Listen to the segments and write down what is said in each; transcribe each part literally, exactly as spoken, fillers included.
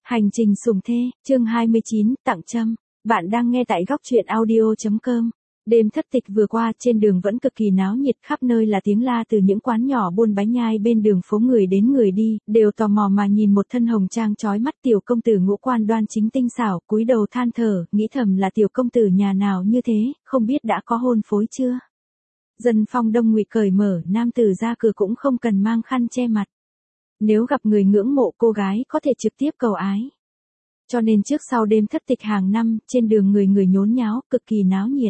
Hành trình sủng thê, chương hai mươi chín, tặng trâm. Bạn đang nghe tại góc truyện audio chấm com. Đêm thất tịch vừa qua, trên đường vẫn cực kỳ náo nhiệt, khắp nơi là tiếng la từ những quán nhỏ buôn bánh nhai bên đường phố, người đến người đi, đều tò mò mà nhìn một thân hồng trang chói mắt tiểu công tử ngũ quan đoan chính tinh xảo, cúi đầu than thở, nghĩ thầm là tiểu công tử nhà nào như thế, không biết đã có hôn phối chưa. Dân phong đông ngụy cởi mở, nam tử ra cửa cũng không cần mang khăn che mặt. Nếu gặp người ngưỡng mộ cô gái có thể trực tiếp cầu ái. Cho nên trước sau đêm thất tịch hàng năm, trên đường người người nhốn nháo, cực kỳ náo nhiệt.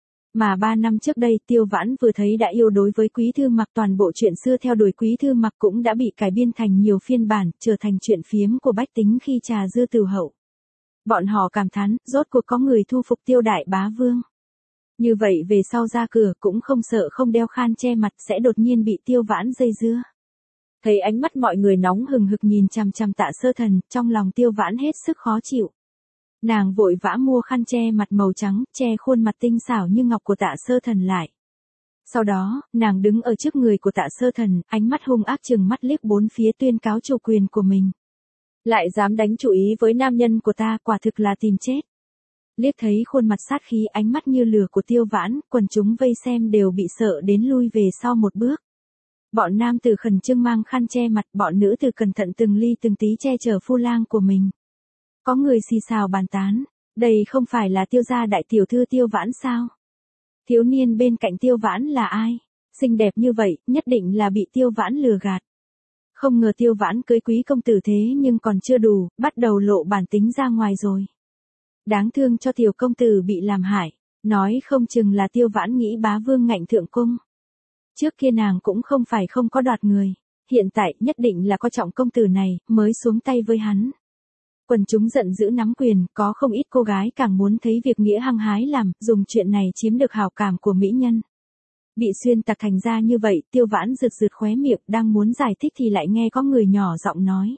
Mà ba năm trước đây, Tiêu Vãn vừa thấy đã yêu đối với Quý Thư Mặc, toàn bộ chuyện xưa theo đuổi Quý Thư Mặc cũng đã bị cải biên thành nhiều phiên bản, trở thành chuyện phiếm của bách tính khi trà dư tử hậu. Bọn họ cảm thán, rốt cuộc có người thu phục Tiêu đại bá vương. Như vậy về sau ra cửa cũng không sợ không đeo khăn che mặt sẽ đột nhiên bị Tiêu Vãn dây dưa. Thấy ánh mắt mọi người nóng hừng hực nhìn chằm chằm Tạ Sơ Thần, trong lòng Tiêu Vãn hết sức khó chịu. Nàng vội vã mua khăn che mặt màu trắng, che khuôn mặt tinh xảo như ngọc của Tạ Sơ Thần lại. Sau đó, nàng đứng ở trước người của Tạ Sơ Thần, ánh mắt hung ác trừng mắt liếc bốn phía tuyên cáo chủ quyền của mình. Lại dám đánh chủ ý với nam nhân của ta, quả thực là tìm chết. Liếc thấy khuôn mặt sát khí, ánh mắt như lửa của Tiêu Vãn, quần chúng vây xem đều bị sợ đến lui về sau một bước. Bọn nam tử khẩn trương mang khăn che mặt, bọn nữ tử cẩn thận từng ly từng tí che chở phu lang của mình. Có người xì xào bàn tán, đây không phải là Tiêu gia đại tiểu thư Tiêu Vãn sao? Thiếu niên bên cạnh Tiêu Vãn là ai? Xinh đẹp như vậy, nhất định là bị Tiêu Vãn lừa gạt. Không ngờ Tiêu Vãn cưới quý công tử thế nhưng còn chưa đủ, bắt đầu lộ bản tính ra ngoài rồi. Đáng thương cho tiểu công tử bị làm hại, nói không chừng là Tiêu Vãn nghĩ bá vương ngạnh thượng cung. Trước kia nàng cũng không phải không có đoạt người, hiện tại nhất định là có trọng công tử này, mới xuống tay với hắn. Quần chúng giận dữ nắm quyền, có không ít cô gái càng muốn thấy việc nghĩa hăng hái làm, dùng chuyện này chiếm được hảo cảm của mỹ nhân. Bị xuyên tạc thành ra như vậy, Tiêu Vãn rực rực khóe miệng, đang muốn giải thích thì lại nghe có người nhỏ giọng nói.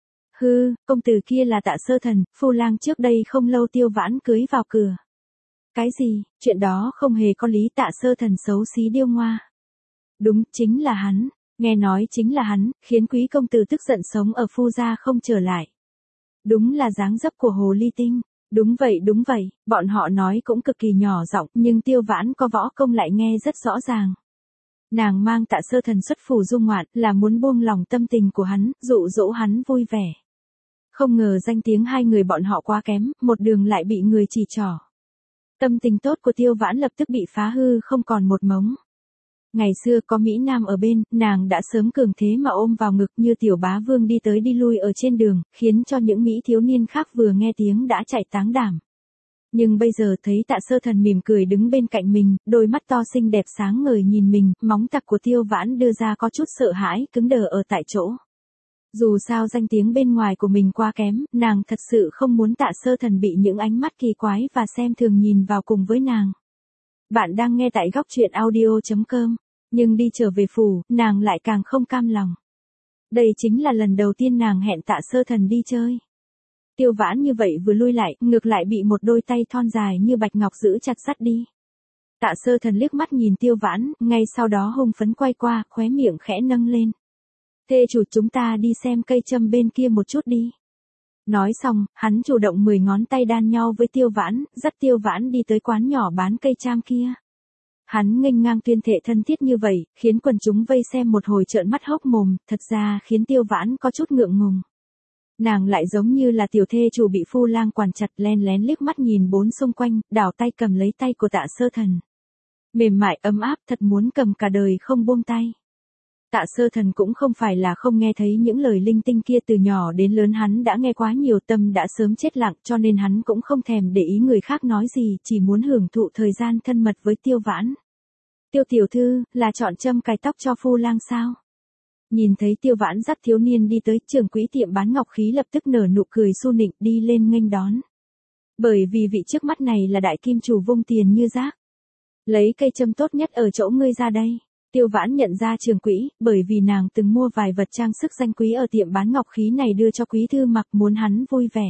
Hư, công tử kia là Tạ Sơ Thần, phu lang trước đây không lâu Tiêu Vãn cưới vào cửa. Cái gì, chuyện đó không hề có lý, Tạ Sơ Thần xấu xí điêu ngoa. Đúng, chính là hắn, nghe nói chính là hắn, khiến quý công tử tức giận sống ở phu gia không trở lại. Đúng là dáng dấp của hồ ly tinh, đúng vậy đúng vậy, bọn họ nói cũng cực kỳ nhỏ giọng, nhưng Tiêu Vãn có võ công lại nghe rất rõ ràng. Nàng mang Tạ Sơ Thần xuất phủ du ngoạn là muốn buông lòng tâm tình của hắn, dụ dỗ hắn vui vẻ. Không ngờ danh tiếng hai người bọn họ quá kém, một đường lại bị người chỉ trỏ. Tâm tình tốt của Tiêu Vãn lập tức bị phá hư không còn một mống. Ngày xưa có Mỹ Nam ở bên, nàng đã sớm cường thế mà ôm vào ngực như tiểu bá vương đi tới đi lui ở trên đường, khiến cho những Mỹ thiếu niên khác vừa nghe tiếng đã chạy táng đảm. Nhưng bây giờ thấy Tạ Sơ Thần mỉm cười đứng bên cạnh mình, đôi mắt to xinh đẹp sáng ngời nhìn mình, móng tặc của Tiêu Vãn đưa ra có chút sợ hãi, cứng đờ ở tại chỗ. Dù sao danh tiếng bên ngoài của mình quá kém, nàng thật sự không muốn Tạ Sơ Thần bị những ánh mắt kỳ quái và xem thường nhìn vào cùng với nàng. Bạn đang nghe tại góc truyện audio chấm com, nhưng đi trở về phủ, nàng lại càng không cam lòng. Đây chính là lần đầu tiên nàng hẹn Tạ Sơ Thần đi chơi. Tiêu Vãn như vậy vừa lui lại, ngược lại bị một đôi tay thon dài như bạch ngọc giữ chặt dắt đi. Tạ Sơ Thần liếc mắt nhìn Tiêu Vãn, ngay sau đó hung phấn quay qua, khóe miệng khẽ nâng lên. Thê chủ, chúng ta đi xem cây châm bên kia một chút đi. Nói xong, hắn chủ động mười ngón tay đan nhau với Tiêu Vãn, dắt Tiêu Vãn đi tới quán nhỏ bán cây cham kia. Hắn nghênh ngang tuyên thệ thân thiết như vậy, khiến quần chúng vây xem một hồi trợn mắt hốc mồm, thật ra khiến Tiêu Vãn có chút ngượng ngùng. Nàng lại giống như là tiểu thê chủ bị phu lang quản chặt, len lén liếc mắt nhìn bốn xung quanh, đảo tay cầm lấy tay của Tạ Sơ Thần. Mềm mại ấm áp, thật muốn cầm cả đời không buông tay. Tạ Sơ Thần cũng không phải là không nghe thấy những lời linh tinh kia, từ nhỏ đến lớn hắn đã nghe quá nhiều, tâm đã sớm chết lặng, cho nên hắn cũng không thèm để ý người khác nói gì, chỉ muốn hưởng thụ thời gian thân mật với Tiêu Vãn. Tiêu tiểu thư, là chọn châm cài tóc cho phu lang sao? Nhìn thấy Tiêu Vãn dắt thiếu niên đi tới, trưởng quỹ tiệm bán ngọc khí lập tức nở nụ cười su nịnh đi lên nghênh đón. Bởi vì vị trước mắt này là đại kim chủ vung tiền như rác. Lấy cây châm tốt nhất ở chỗ ngươi ra đây. Tiêu Vãn nhận ra trưởng quỹ, bởi vì nàng từng mua vài vật trang sức danh quý ở tiệm bán ngọc khí này đưa cho Quý Thư Mặc, muốn hắn vui vẻ.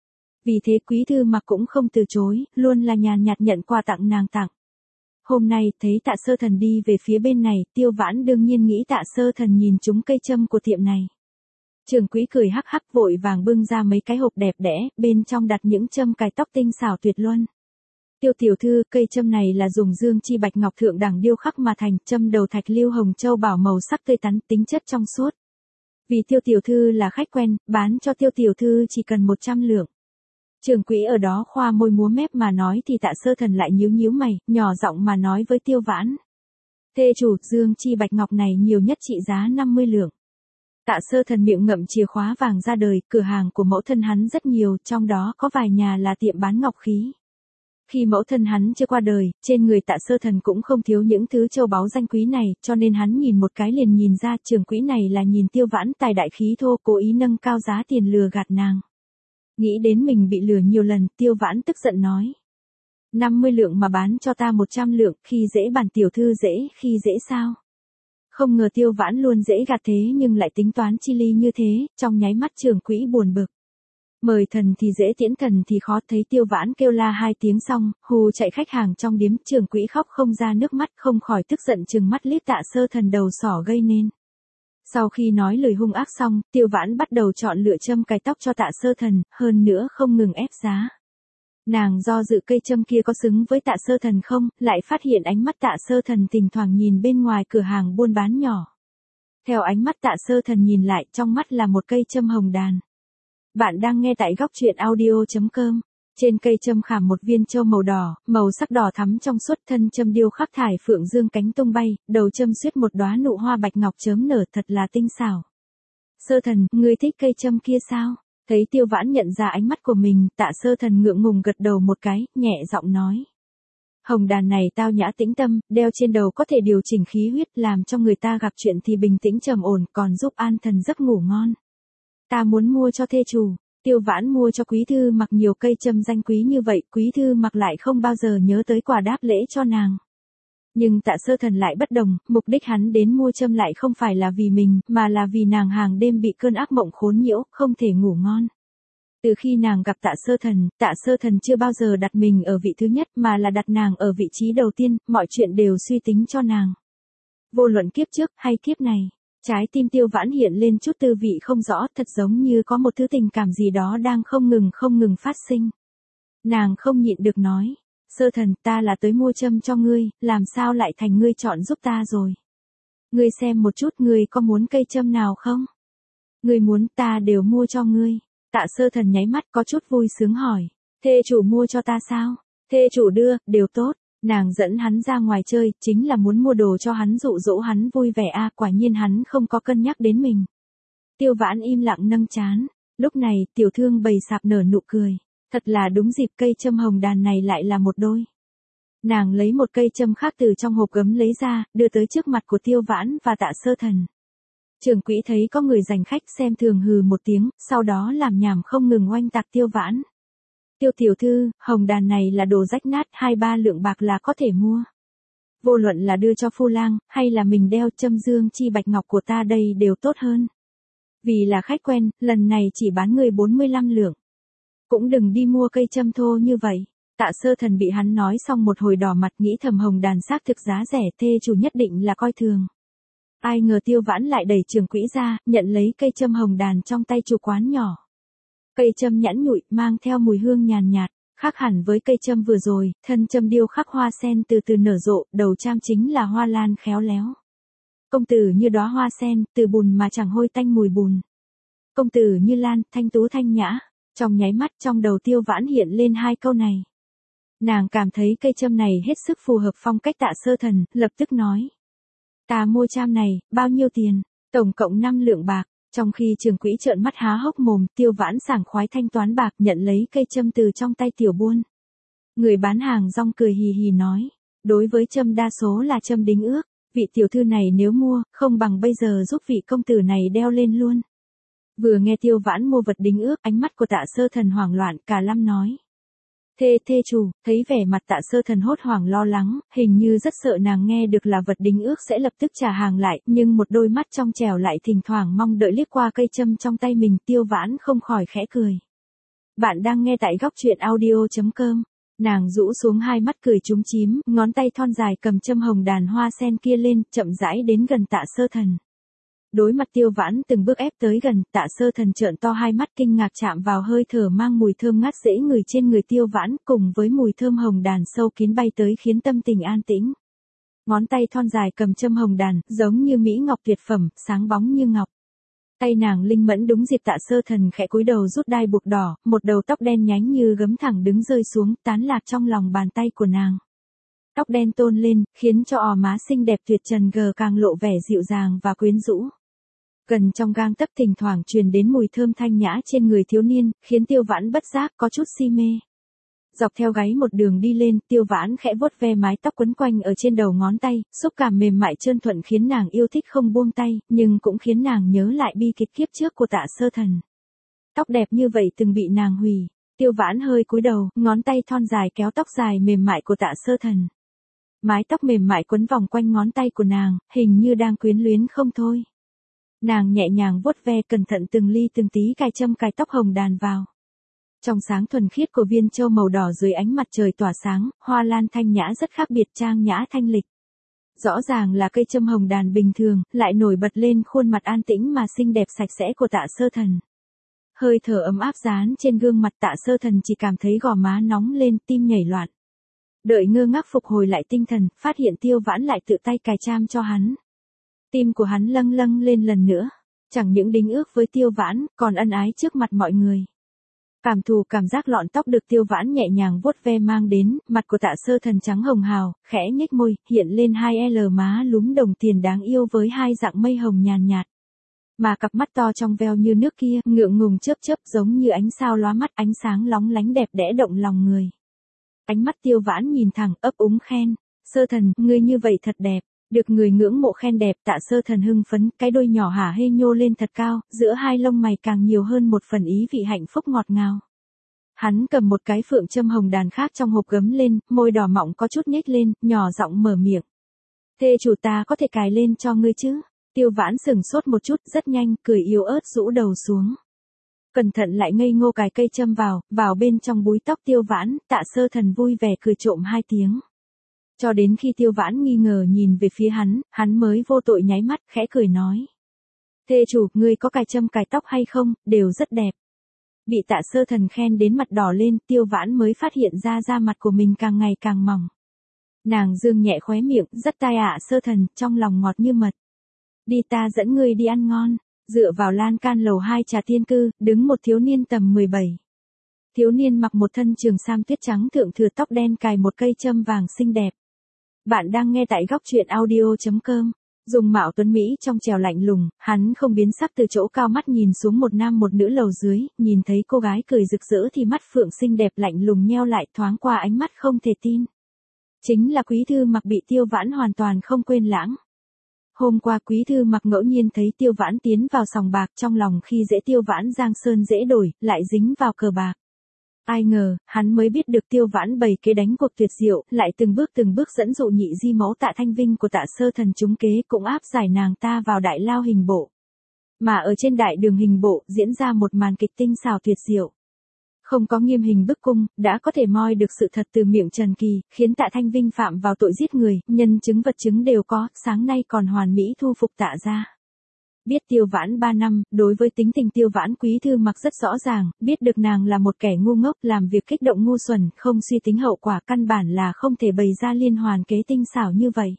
Vì thế Quý Thư Mặc cũng không từ chối, luôn là nhàn nhạt nhận quà tặng nàng tặng. Hôm nay, thấy Tạ Sơ Thần đi về phía bên này, Tiêu Vãn đương nhiên nghĩ Tạ Sơ Thần nhìn trúng cây châm của tiệm này. Trường Quỹ cười hắc hắc vội vàng bưng ra mấy cái hộp đẹp đẽ, bên trong đặt những châm cài tóc tinh xảo tuyệt luân. Tiêu tiểu thư, cây châm này là dùng dương chi bạch ngọc thượng đẳng điêu khắc mà thành, châm đầu thạch lưu hồng châu bảo màu sắc tươi tắn, tính chất trong suốt. Vì tiêu tiểu thư là khách quen, bán cho tiêu tiểu thư chỉ cần một trăm lượng. Trường Quỹ ở đó khoa môi múa mép mà nói thì Tạ Sơ Thần lại nhíu nhíu mày, nhỏ giọng mà nói với Tiêu Vãn. Thê chủ, dương chi bạch ngọc này nhiều nhất trị giá năm mươi lượng. Tạ Sơ Thần miệng ngậm chìa khóa vàng ra đời, cửa hàng của mẫu thân hắn rất nhiều, trong đó có vài nhà là tiệm bán ngọc khí. Khi mẫu thân hắn chưa qua đời, trên người Tạ Sơ Thần cũng không thiếu những thứ châu báu danh quý này, cho nên hắn nhìn một cái liền nhìn ra Trường Quỹ này là nhìn Tiêu Vãn tài đại khí thô, cố ý nâng cao giá tiền lừa gạt nàng. Nghĩ đến mình bị lừa nhiều lần, Tiêu Vãn tức giận nói. năm mươi lượng mà bán cho ta một trăm lượng, khi dễ bản tiểu thư dễ, khi dễ sao? Không ngờ Tiêu Vãn luôn dễ gạt thế nhưng lại tính toán chi ly như thế, trong nháy mắt Trường Quỹ buồn bực. Mời thần thì dễ tiễn thần thì khó, thấy Tiêu Vãn kêu la hai tiếng xong, hù chạy khách hàng trong điếm, Trường Quỹ khóc không ra nước mắt, không khỏi tức giận trừng mắt liếc Tạ Sơ Thần đầu sỏ gây nên. Sau khi nói lời hung ác xong, Tiêu Vãn bắt đầu chọn lựa châm cài tóc cho Tạ Sơ Thần, hơn nữa không ngừng ép giá. Nàng do dự cây châm kia có xứng với Tạ Sơ Thần không, lại phát hiện ánh mắt Tạ Sơ Thần thỉnh thoảng nhìn bên ngoài cửa hàng buôn bán nhỏ. Theo ánh mắt Tạ Sơ Thần nhìn lại, trong mắt là một cây châm hồng đàn. Bạn đang nghe tại góc truyện audio chấm com. Trên cây châm khảm một viên châu màu đỏ, màu sắc đỏ thắm trong suốt, thân châm điêu khắc thải phượng dương cánh tung bay, đầu châm xuyết một đóa nụ hoa bạch ngọc chớm nở, thật là tinh xảo. Sơ Thần, ngươi thích cây châm kia sao? Thấy Tiêu Vãn nhận ra ánh mắt của mình, Tạ Sơ Thần ngượng ngùng gật đầu một cái, nhẹ giọng nói. Hồng đàn này tao nhã tĩnh tâm, đeo trên đầu có thể điều chỉnh khí huyết, làm cho người ta gặp chuyện thì bình tĩnh trầm ổn, còn giúp an thần giấc ngủ ngon. Ta muốn mua cho thê chủ. Tiêu Vãn mua cho Quý Thư Mặc nhiều cây châm danh quý như vậy, Quý Thư Mặc lại không bao giờ nhớ tới quà đáp lễ cho nàng. Nhưng Tạ Sơ Thần lại bất đồng, mục đích hắn đến mua châm lại không phải là vì mình, mà là vì nàng hàng đêm bị cơn ác mộng khốn nhiễu, không thể ngủ ngon. Từ khi nàng gặp Tạ Sơ Thần, Tạ Sơ Thần chưa bao giờ đặt mình ở vị thứ nhất mà là đặt nàng ở vị trí đầu tiên, mọi chuyện đều suy tính cho nàng. Vô luận kiếp trước hay kiếp này. Trái tim Tiêu Vãn hiện lên chút tư vị không rõ, thật giống như có một thứ tình cảm gì đó đang không ngừng không ngừng phát sinh. Nàng không nhịn được nói, Sơ Thần, ta là tới mua châm cho ngươi, làm sao lại thành ngươi chọn giúp ta rồi? Ngươi xem một chút, ngươi có muốn cây châm nào không? Ngươi muốn, ta đều mua cho ngươi. Tạ Sơ Thần nháy mắt có chút vui sướng hỏi, thê chủ mua cho ta sao? Thê chủ đưa, đều tốt. Nàng dẫn hắn ra ngoài chơi, chính là muốn mua đồ cho hắn dụ dỗ hắn vui vẻ a, à, quả nhiên hắn không có cân nhắc đến mình. Tiêu Vãn im lặng nâng trán, lúc này, tiểu thương bầy sạp nở nụ cười, thật là đúng dịp, cây châm hồng đàn này lại là một đôi. Nàng lấy một cây châm khác từ trong hộp gấm lấy ra, đưa tới trước mặt của Tiêu Vãn và Tạ Sơ Thần. Trường Quỹ thấy có người giành khách xem thường hừ một tiếng, sau đó làm nhảm không ngừng oanh tạc Tiêu Vãn. Tiêu tiểu thư, hồng đàn này là đồ rách nát, hai ba lượng bạc là có thể mua. Vô luận là đưa cho phu lang, hay là mình đeo, châm dương chi bạch ngọc của ta đây đều tốt hơn. Vì là khách quen, lần này chỉ bán người bốn mươi lăm lượng. Cũng đừng đi mua cây châm thô như vậy. Tạ Sơ Thần bị hắn nói xong một hồi đỏ mặt, nghĩ thầm hồng đàn xác thực giá rẻ, thê chủ nhất định là coi thường. Ai ngờ Tiêu Vãn lại đẩy Trường Quỹ ra, nhận lấy cây châm hồng đàn trong tay chủ quán nhỏ. Cây châm nhẵn nhụi, mang theo mùi hương nhàn nhạt, khác hẳn với cây châm vừa rồi, thân châm điêu khắc hoa sen từ từ nở rộ, đầu cham chính là hoa lan khéo léo. Công tử như đóa hoa sen, từ bùn mà chẳng hôi tanh mùi bùn. Công tử như lan, thanh tú thanh nhã. Trong nháy mắt trong đầu Tiêu Vãn hiện lên hai câu này. Nàng cảm thấy cây châm này hết sức phù hợp phong cách Tạ Sơ Thần, lập tức nói. Ta mua cham này, bao nhiêu tiền? Tổng cộng năm lượng bạc. Trong khi Trường Quỹ trợn mắt há hốc mồm, Tiêu Vãn sảng khoái thanh toán bạc, nhận lấy cây châm từ trong tay tiểu buôn. Người bán hàng rong cười hì hì nói, đối với châm đa số là châm đính ước, vị tiểu thư này nếu mua, không bằng bây giờ giúp vị công tử này đeo lên luôn. Vừa nghe Tiêu Vãn mua vật đính ước, ánh mắt của Tạ Sơ Thần hoảng loạn, cả lâm nói. Thê thê chủ, thấy vẻ mặt Tạ Sơ Thần hốt hoảng lo lắng, hình như rất sợ nàng nghe được là vật đính ước sẽ lập tức trả hàng lại, nhưng một đôi mắt trong trẻo lại thỉnh thoảng mong đợi liếc qua cây châm trong tay mình, Tiêu Vãn không khỏi khẽ cười. Bạn đang nghe tại góc truyện audio chấm com. Nàng rũ xuống hai mắt cười trúng chím, ngón tay thon dài cầm châm hồng đàn hoa sen kia lên, chậm rãi đến gần Tạ Sơ Thần. Đối mặt Tiêu Vãn từng bước ép tới gần, Tạ Sơ Thần trợn to hai mắt kinh ngạc chạm vào hơi thở mang mùi thơm ngát dễ người trên người Tiêu Vãn, cùng với mùi thơm hồng đàn sâu kín bay tới khiến tâm tình an tĩnh. Ngón tay thon dài cầm châm hồng đàn, giống như mỹ ngọc tuyệt phẩm, sáng bóng như ngọc. Tay nàng linh mẫn đúng dịp Tạ Sơ Thần khẽ cúi đầu rút đai buộc đỏ, một đầu tóc đen nhánh như gấm thẳng đứng rơi xuống, tán lạc trong lòng bàn tay của nàng. Tóc đen tôn lên, khiến cho ò má xinh đẹp tuyệt trần gờ càng lộ vẻ dịu dàng và quyến rũ. Gần trong gang tấc thỉnh thoảng truyền đến mùi thơm thanh nhã trên người thiếu niên, khiến Tiêu Vãn bất giác có chút si mê. Dọc theo gáy một đường đi lên, Tiêu Vãn khẽ vuốt ve mái tóc quấn quanh ở trên đầu ngón tay, xúc cảm mềm mại trơn thuận khiến nàng yêu thích không buông tay, nhưng cũng khiến nàng nhớ lại bi kịch kiếp trước của Tạ Sơ Thần. Tóc đẹp như vậy từng bị nàng hủy. Tiêu Vãn hơi cúi đầu, ngón tay thon dài kéo tóc dài mềm mại của Tạ Sơ Thần. Mái tóc mềm mại quấn vòng quanh ngón tay của nàng, hình như đang quyến luyến không thôi. Nàng nhẹ nhàng vuốt ve cẩn thận từng ly từng tí cài châm cài tóc hồng đàn vào. Trong sáng thuần khiết của viên châu màu đỏ dưới ánh mặt trời tỏa sáng, hoa lan thanh nhã rất khác biệt trang nhã thanh lịch. Rõ ràng là cây châm hồng đàn bình thường, lại nổi bật lên khuôn mặt an tĩnh mà xinh đẹp sạch sẽ của Tạ Sơ Thần. Hơi thở ấm áp dán trên gương mặt Tạ Sơ Thần chỉ cảm thấy gò má nóng lên, tim nhảy loạn. Đợi ngơ ngác phục hồi lại tinh thần, phát hiện Tiêu Vãn lại tự tay cài cham cho hắn. Tim của hắn lâng lâng lên lần nữa, chẳng những đính ước với Tiêu Vãn, còn ân ái trước mặt mọi người. Cảm thụ cảm giác lọn tóc được Tiêu Vãn nhẹ nhàng vuốt ve mang đến, mặt của Tạ Sơ Thần trắng hồng hào, khẽ nhếch môi, hiện lên hai L má lúm đồng tiền đáng yêu với hai dạng mây hồng nhàn nhạt. Mà cặp mắt to trong veo như nước kia, ngượng ngùng chớp chớp giống như ánh sao lóa mắt, ánh sáng lóng lánh đẹp đẽ động lòng người. Ánh mắt Tiêu Vãn nhìn thẳng, ấp úng khen, Sơ Thần, ngươi như vậy thật đẹp. Được người ngưỡng mộ khen đẹp, Tạ Sơ Thần hưng phấn, cái đôi nhỏ hả hê nhô lên thật cao, giữa hai lông mày càng nhiều hơn một phần ý vị hạnh phúc ngọt ngào. Hắn cầm một cái phượng châm hồng đàn khác trong hộp gấm lên, môi đỏ mọng có chút nhếch lên, nhỏ giọng mở miệng. Thê chủ ta có thể cài lên cho ngươi chứ? Tiêu Vãn sừng sốt một chút, rất nhanh, cười yếu ớt rũ đầu xuống. Cẩn thận lại ngây ngô cài cây châm vào, vào bên trong búi tóc Tiêu Vãn, Tạ Sơ Thần vui vẻ cười trộm hai tiếng. Cho đến khi Tiêu Vãn nghi ngờ nhìn về phía hắn, hắn mới vô tội nháy mắt, khẽ cười nói. Thê chủ, ngươi có cài châm cài tóc hay không, đều rất đẹp. Bị Tạ Sơ Thần khen đến mặt đỏ lên, Tiêu Vãn mới phát hiện ra da mặt của mình càng ngày càng mỏng. Nàng dương nhẹ khóe miệng, rất tai ạ Sơ Thần, trong lòng ngọt như mật. Đi ta dẫn ngươi đi ăn ngon. Dựa vào lan can lầu hai Trà Tiên Cư, đứng một thiếu niên tầm mười bảy. Thiếu niên mặc một thân trường sam tuyết trắng thượng thừa tóc đen cài một cây châm vàng xinh đẹp. Bạn đang nghe tại góc truyện audio chấm com. Dùng mạo tuấn Mỹ trong trèo lạnh lùng, hắn không biến sắc từ chỗ cao mắt nhìn xuống một nam một nữ lầu dưới, nhìn thấy cô gái cười rực rỡ thì mắt phượng xinh đẹp lạnh lùng nheo lại thoáng qua ánh mắt không thể tin. Chính là Quý Thư Mặc bị Tiêu Vãn hoàn toàn không quên lãng. Hôm qua Quý Thư Mặc ngẫu nhiên thấy Tiêu Vãn tiến vào sòng bạc trong lòng khi dễ Tiêu Vãn giang sơn dễ đổi, lại dính vào cờ bạc. Ai ngờ, hắn mới biết được Tiêu Vãn bày kế đánh cuộc tuyệt diệu, lại từng bước từng bước dẫn dụ nhị di mẫu Tạ Thanh Vinh của Tạ Sơ Thần trúng kế cũng áp giải nàng ta vào đại lao hình bộ. Mà ở trên đại đường hình bộ diễn ra một màn kịch tinh xảo tuyệt diệu. Không có nghiêm hình bức cung, đã có thể moi được sự thật từ miệng Trần Kỳ, khiến Tạ Thanh Vinh phạm vào tội giết người, nhân chứng vật chứng đều có, sáng nay còn hoàn mỹ thu phục Tạ gia. Biết Tiêu Vãn ba năm, đối với tính tình Tiêu Vãn Quý Thư Mặc rất rõ ràng, biết được nàng là một kẻ ngu ngốc, làm việc kích động ngu xuẩn, không suy tính hậu quả, căn bản là không thể bày ra liên hoàn kế tinh xảo như vậy.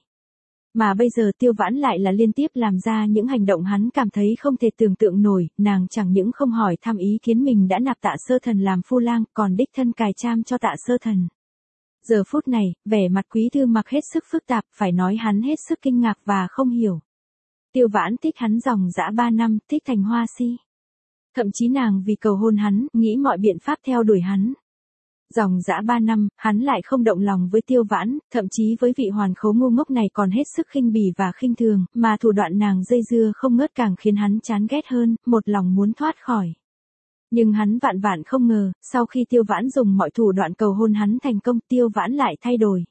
Mà bây giờ Tiêu Vãn lại là liên tiếp làm ra những hành động hắn cảm thấy không thể tưởng tượng nổi, nàng chẳng những không hỏi thăm ý kiến mình đã nạp Tạ Sơ Thần làm phu lang, còn đích thân cài cham cho Tạ Sơ Thần. Giờ phút này, vẻ mặt Quý Thư Mặc hết sức phức tạp, phải nói hắn hết sức kinh ngạc và không hiểu. Tiêu Vãn thích hắn dòng dã ba năm, thích thành hoa si. Thậm chí nàng vì cầu hôn hắn, nghĩ mọi biện pháp theo đuổi hắn. Dòng dã ba năm, hắn lại không động lòng với Tiêu Vãn, thậm chí với vị hoàn khố ngu ngốc này còn hết sức khinh bỉ và khinh thường, mà thủ đoạn nàng dây dưa không ngớt càng khiến hắn chán ghét hơn, một lòng muốn thoát khỏi. Nhưng hắn vạn vạn không ngờ, sau khi Tiêu Vãn dùng mọi thủ đoạn cầu hôn hắn thành công, Tiêu Vãn lại thay đổi.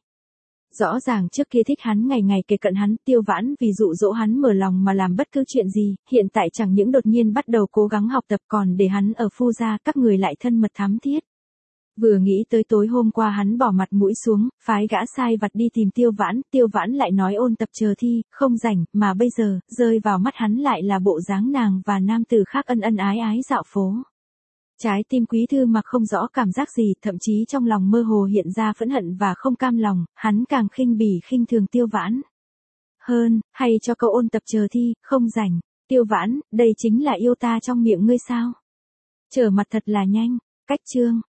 Rõ ràng trước kia thích hắn ngày ngày kề cận hắn, Tiêu Vãn vì dụ dỗ hắn mở lòng mà làm bất cứ chuyện gì, hiện tại chẳng những đột nhiên bắt đầu cố gắng học tập còn để hắn ở phu gia, các người lại thân mật thắm thiết. Vừa nghĩ tới tối hôm qua hắn bỏ mặt mũi xuống, phái gã sai vặt đi tìm Tiêu Vãn, Tiêu Vãn lại nói ôn tập chờ thi, không rảnh, mà bây giờ, rơi vào mắt hắn lại là bộ dáng nàng và nam tử khác ân ân ái ái dạo phố. Trái tim Quý Thư Mặc không rõ cảm giác gì, thậm chí trong lòng mơ hồ hiện ra phẫn hận và không cam lòng, hắn càng khinh bỉ khinh thường Tiêu Vãn. Hơn, hay cho câu ôn tập chờ thi, không rảnh, Tiêu Vãn, đây chính là yêu ta trong miệng ngươi sao? Trở mặt thật là nhanh, cách chương.